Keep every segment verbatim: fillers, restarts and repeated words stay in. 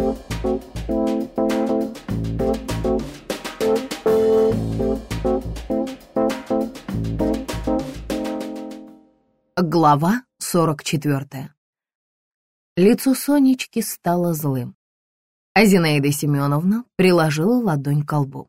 Глава сорок четвертая. Лицо Сонечки стало злым, а Зинаида Семеновна приложила ладонь к колбу.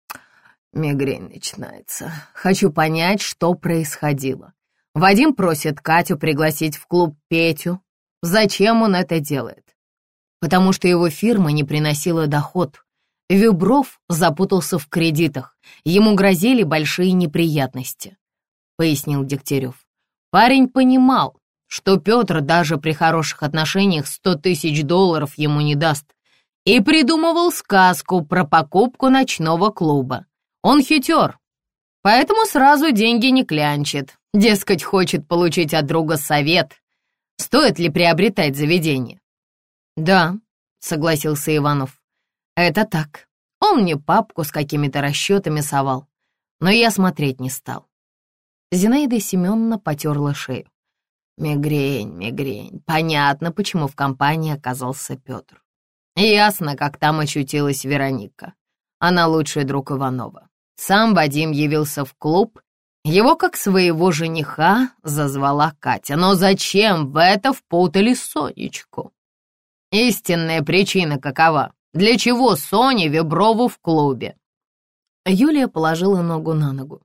Мигрень начинается. Хочу понять, что происходило. Вадим просит Катю пригласить в клуб Петю. Зачем он это делает? Потому что его фирма не приносила доход. Вибров запутался в кредитах. Ему грозили большие неприятности, пояснил Дегтярев. Парень понимал, что Петр даже при хороших отношениях сто тысяч долларов ему не даст, и придумывал сказку про покупку ночного клуба. Он хитер, поэтому сразу деньги не клянчит. Дескать, хочет получить от друга совет, стоит ли приобретать заведение. «Да», — согласился Иванов, — «это так. Он мне папку с какими-то расчетами совал, но я смотреть не стал». Зинаида Семеновна потерла шею. Мигрень, мигрень. Понятно, почему в компании оказался Петр. Ясно, как там очутилась Вероника. Она лучший друг Иванова. Сам Вадим явился в клуб. Его, как своего жениха, зазвала Катя. Но зачем в это впутали Сонечку? Истинная причина какова? Для чего Соне Виброву в клубе? Юлия положила ногу на ногу.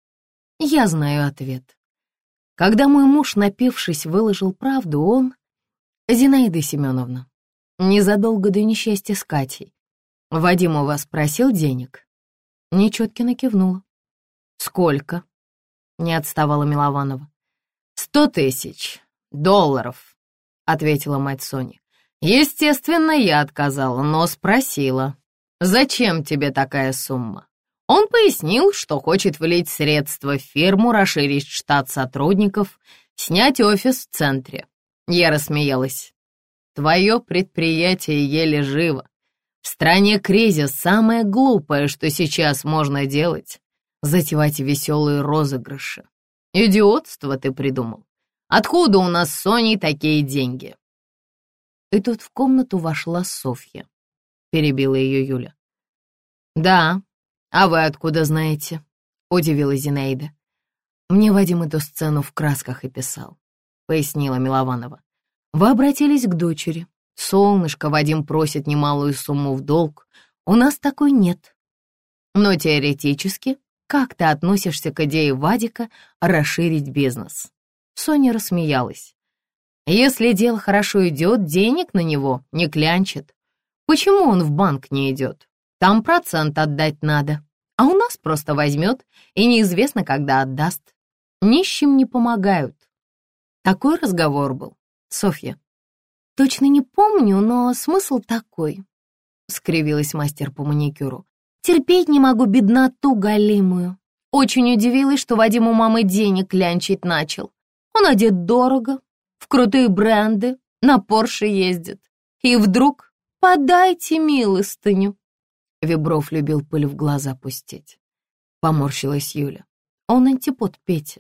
Я знаю ответ. Когда мой муж, напившись, выложил правду, он... Зинаида Семеновна, незадолго до несчастья с Катей, Вадим у вас просил денег? Нечеткина кивнула. Сколько? Не отставала Милованова. Сто тысяч долларов, ответила мать Сони. Естественно, я отказала, но спросила, зачем тебе такая сумма? Он пояснил, что хочет влить средства в фирму, расширить штат сотрудников, снять офис в центре. Я рассмеялась. Твое предприятие еле живо. В стране кризис, самое глупое, что сейчас можно делать, затевать веселые розыгрыши. Идиотство ты придумал. Откуда у нас с Соней такие деньги? И тут в комнату вошла Софья. Перебила ее Юля. Да. «А вы откуда знаете?» — удивилась Зинаида. «Мне Вадим эту сцену в красках и писал», — пояснила Милованова. «Вы обратились к дочери. Солнышко, Вадим просит немалую сумму в долг. У нас такой нет. Но теоретически, как ты относишься к идее Вадика расширить бизнес?» Соня рассмеялась. «Если дело хорошо идет, денег на него не клянчит. Почему он в банк не идет? Там процент отдать надо, а у нас просто возьмет и неизвестно, когда отдаст. Нищим не помогают». Такой разговор был, Софья. «Точно не помню, но смысл такой», — скривилась мастер по маникюру. «Терпеть не могу бедноту голимую. Очень удивилась, что Вадим у мамы денег клянчить начал. Он одет дорого, в крутые бренды, на Порше ездит. И вдруг подайте милостыню». Вибров любил пыль в глаза пустить. Поморщилась Юля. Он антипод Пети.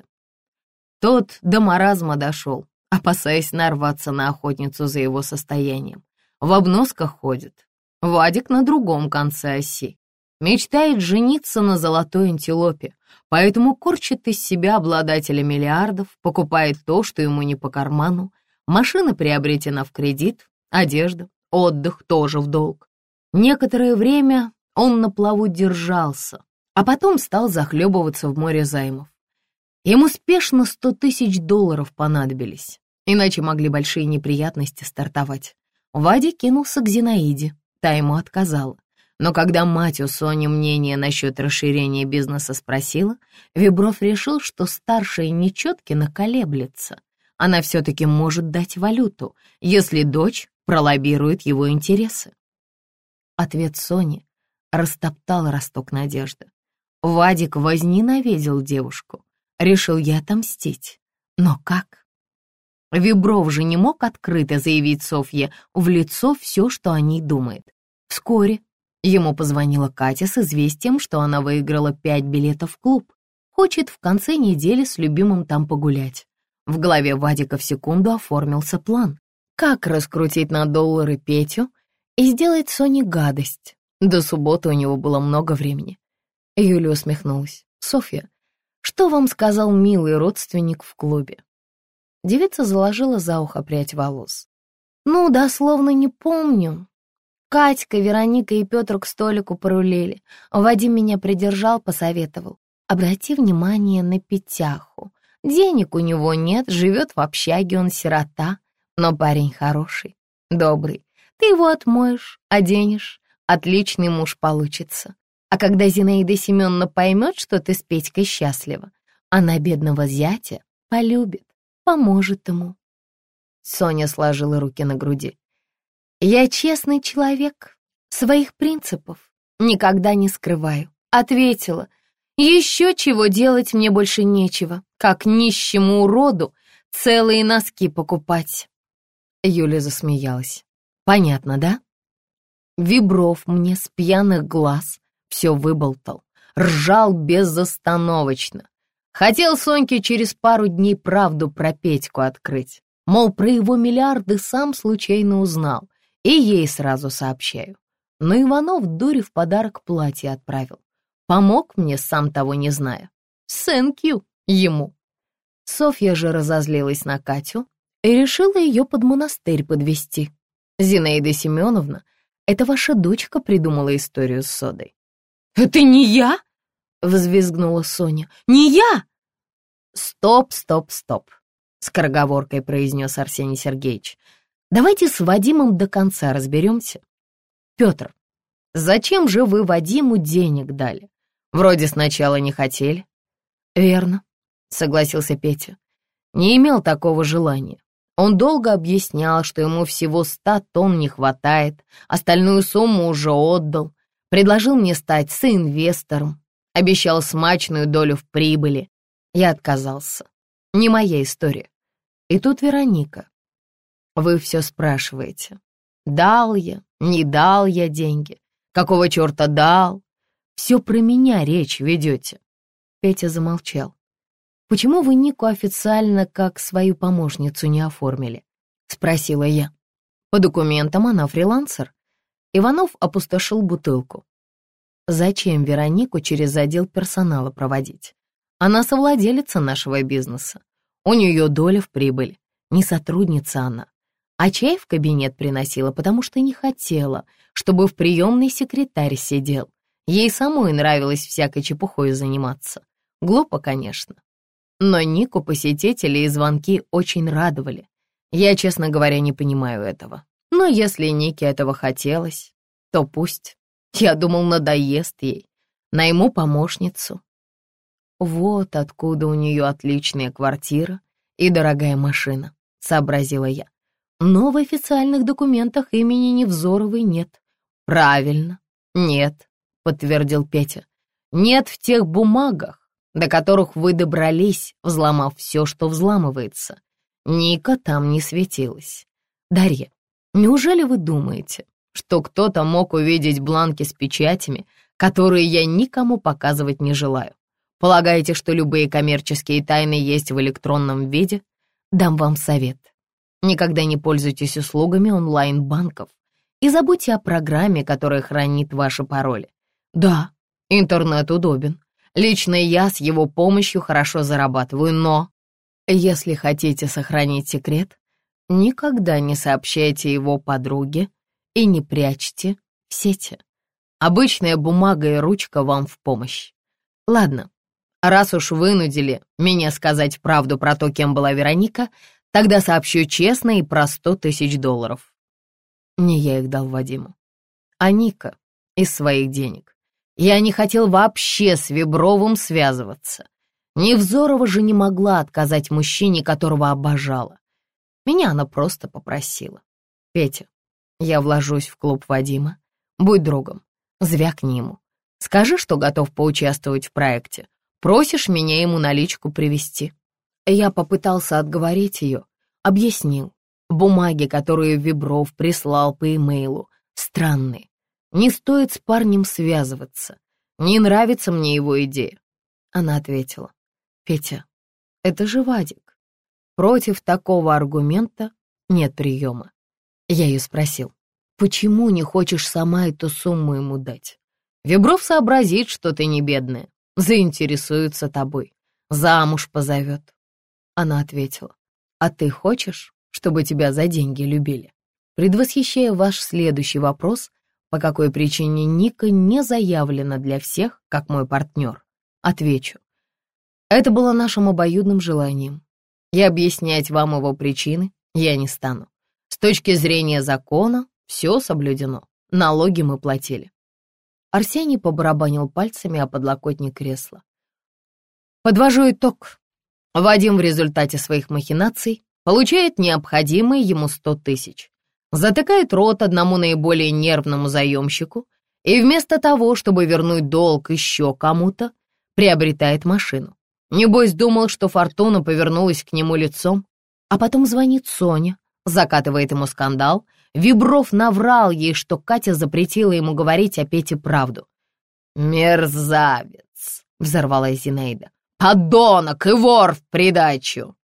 Тот до маразма дошел, опасаясь нарваться на охотницу за его состоянием. В обносках ходит. Вадик на другом конце оси. Мечтает жениться на золотой антилопе, поэтому корчит из себя обладателя миллиардов, покупает то, что ему не по карману. Машина приобретена в кредит, одежда, отдых тоже в долг. Некоторое время он на плаву держался, а потом стал захлебываться в море займов. Ему спешно сто тысяч долларов понадобились, иначе могли большие неприятности стартовать. Вадя кинулся к Зинаиде, та ему отказала. Но когда мать у Сони мнение насчет расширения бизнеса спросила, Вибров решил, что старшая Нечеткина колеблется. Она все-таки может дать валюту, если дочь пролоббирует его интересы. Ответ Сони растоптал росток надежды. Вадик возненавидел девушку, решил ей отомстить. Но как? Вибров же не мог открыто заявить Софье в лицо все, что о ней думает. Вскоре ему позвонила Катя с известием, что она выиграла пять билетов в клуб, хочет в конце недели с любимым там погулять. В голове Вадика в секунду оформился план, как раскрутить на доллары Петю и сделать Соне гадость. До субботы у него было много времени. Юля усмехнулась. «Софья, что вам сказал милый родственник в клубе?» Девица заложила за ухо прядь волос. «Ну, дословно не помню. Катька, Вероника и Петр к столику порулили. Вадим меня придержал, посоветовал. Обрати внимание на Петяху. Денег у него нет, живет в общаге, он сирота, но парень хороший, добрый. Ты его отмоешь, оденешь, отличный муж получится. А когда Зинаида Семеновна поймет, что ты с Петькой счастлива, она бедного зятя полюбит, поможет ему». Соня сложила руки на груди. «Я честный человек, своих принципов никогда не скрываю», — ответила. «Еще чего делать мне больше нечего, как нищему уроду целые носки покупать». Юля засмеялась. «Понятно, да?» Вибров мне с пьяных глаз все выболтал, ржал безостановочно. Хотел Соньке через пару дней правду про Петьку открыть. Мол, про его миллиарды сам случайно узнал, и ей сразу сообщаю. Но Иванов дуре в подарок платье отправил. Помог мне, сам того не зная. Сэнкью ему. Софья же разозлилась на Катю и решила ее под монастырь подвести. «Зинаида Семеновна, это ваша дочка придумала историю с содой». «Это не я!» — взвизгнула Соня. «Не я!» «Стоп, стоп, стоп!» — скороговоркой произнес Арсений Сергеевич. «Давайте с Вадимом до конца разберемся. Петр, зачем же вы Вадиму денег дали? Вроде сначала не хотели». «Верно», — согласился Петя. «Не имел такого желания. Он долго объяснял, что ему всего ста тонн не хватает, остальную сумму уже отдал, предложил мне стать соинвестором, обещал смачную долю в прибыли. Я отказался. Не моя история. И тут Вероника. Вы все спрашиваете. Дал я, не дал я деньги, какого черта дал? Все про меня речь ведете». Петя замолчал. «Почему вы Нику официально как свою помощницу не оформили?» — спросила я. «По документам она фрилансер». Иванов опустошил бутылку. «Зачем Веронику через отдел персонала проводить? Она совладелица нашего бизнеса. У нее доля в прибыли. Не сотрудница она. А чай в кабинет приносила, потому что не хотела, чтобы в приемной секретарь сидел. Ей самой нравилось всякой чепухой заниматься. Глупо, конечно. Но Нику посетители и звонки очень радовали. Я, честно говоря, не понимаю этого. Но если Нике этого хотелось, то пусть. Я думал, надоест ей. Найму помощницу». «Вот откуда у нее отличная квартира и дорогая машина», — сообразила я. «Но в официальных документах имени Невзоровой нет». «Правильно, нет», — подтвердил Петя. «Нет в тех бумагах, до которых вы добрались, взломав все, что взламывается. Ника там не светилась. Дарья, неужели вы думаете, что кто-то мог увидеть бланки с печатями, которые я никому показывать не желаю? Полагаете, что любые коммерческие тайны есть в электронном виде? Дам вам совет. Никогда не пользуйтесь услугами онлайн-банков и забудьте о программе, которая хранит ваши пароли. Да, интернет удобен. Лично я с его помощью хорошо зарабатываю, но если хотите сохранить секрет, никогда не сообщайте его подруге и не прячьте в сети. Обычная бумага и ручка вам в помощь. Ладно, раз уж вынудили меня сказать правду про то, кем была Вероника, тогда сообщу честно и про сто тысяч долларов. Не я их дал Вадиму, а Ника из своих денег. Я не хотел вообще с Вибровым связываться. Невзорова же не могла отказать мужчине, которого обожала. Меня она просто попросила. «Петя, я вложусь в клуб Вадима. Будь другом, звякни ему. Скажи, что готов поучаствовать в проекте. Просишь меня ему наличку привезти». Я попытался отговорить ее, объяснил. Бумаги, которые Вибров прислал по имейлу, странные. Не стоит с парнем связываться. Не нравится мне его идея. Она ответила: «Петя, это же Вадик. Против такого аргумента нет приема». Я ее спросил: почему не хочешь сама эту сумму ему дать? Вибров сообразит, что ты не бедная, заинтересуется тобой, замуж позовет. Она ответила, а ты хочешь, чтобы тебя за деньги любили? Предвосхищая ваш следующий вопрос, по какой причине Ника не заявлена для всех, как мой партнер, отвечу. Это было нашим обоюдным желанием. И объяснять вам его причины я не стану. С точки зрения закона все соблюдено, налоги мы платили. Арсений побарабанил пальцами о подлокотник кресла. Подвожу итог. Вадим в результате своих махинаций получает необходимые ему сто тысяч, затыкает рот одному наиболее нервному заемщику и вместо того, чтобы вернуть долг еще кому-то, приобретает машину. Небось, думал, что фортуна повернулась к нему лицом, а потом звонит Соня, закатывает ему скандал. Вибров наврал ей, что Катя запретила ему говорить о Пете правду. «Мерзавец!» — взорвалась Зинаида. «Подонок и вор в придачу!»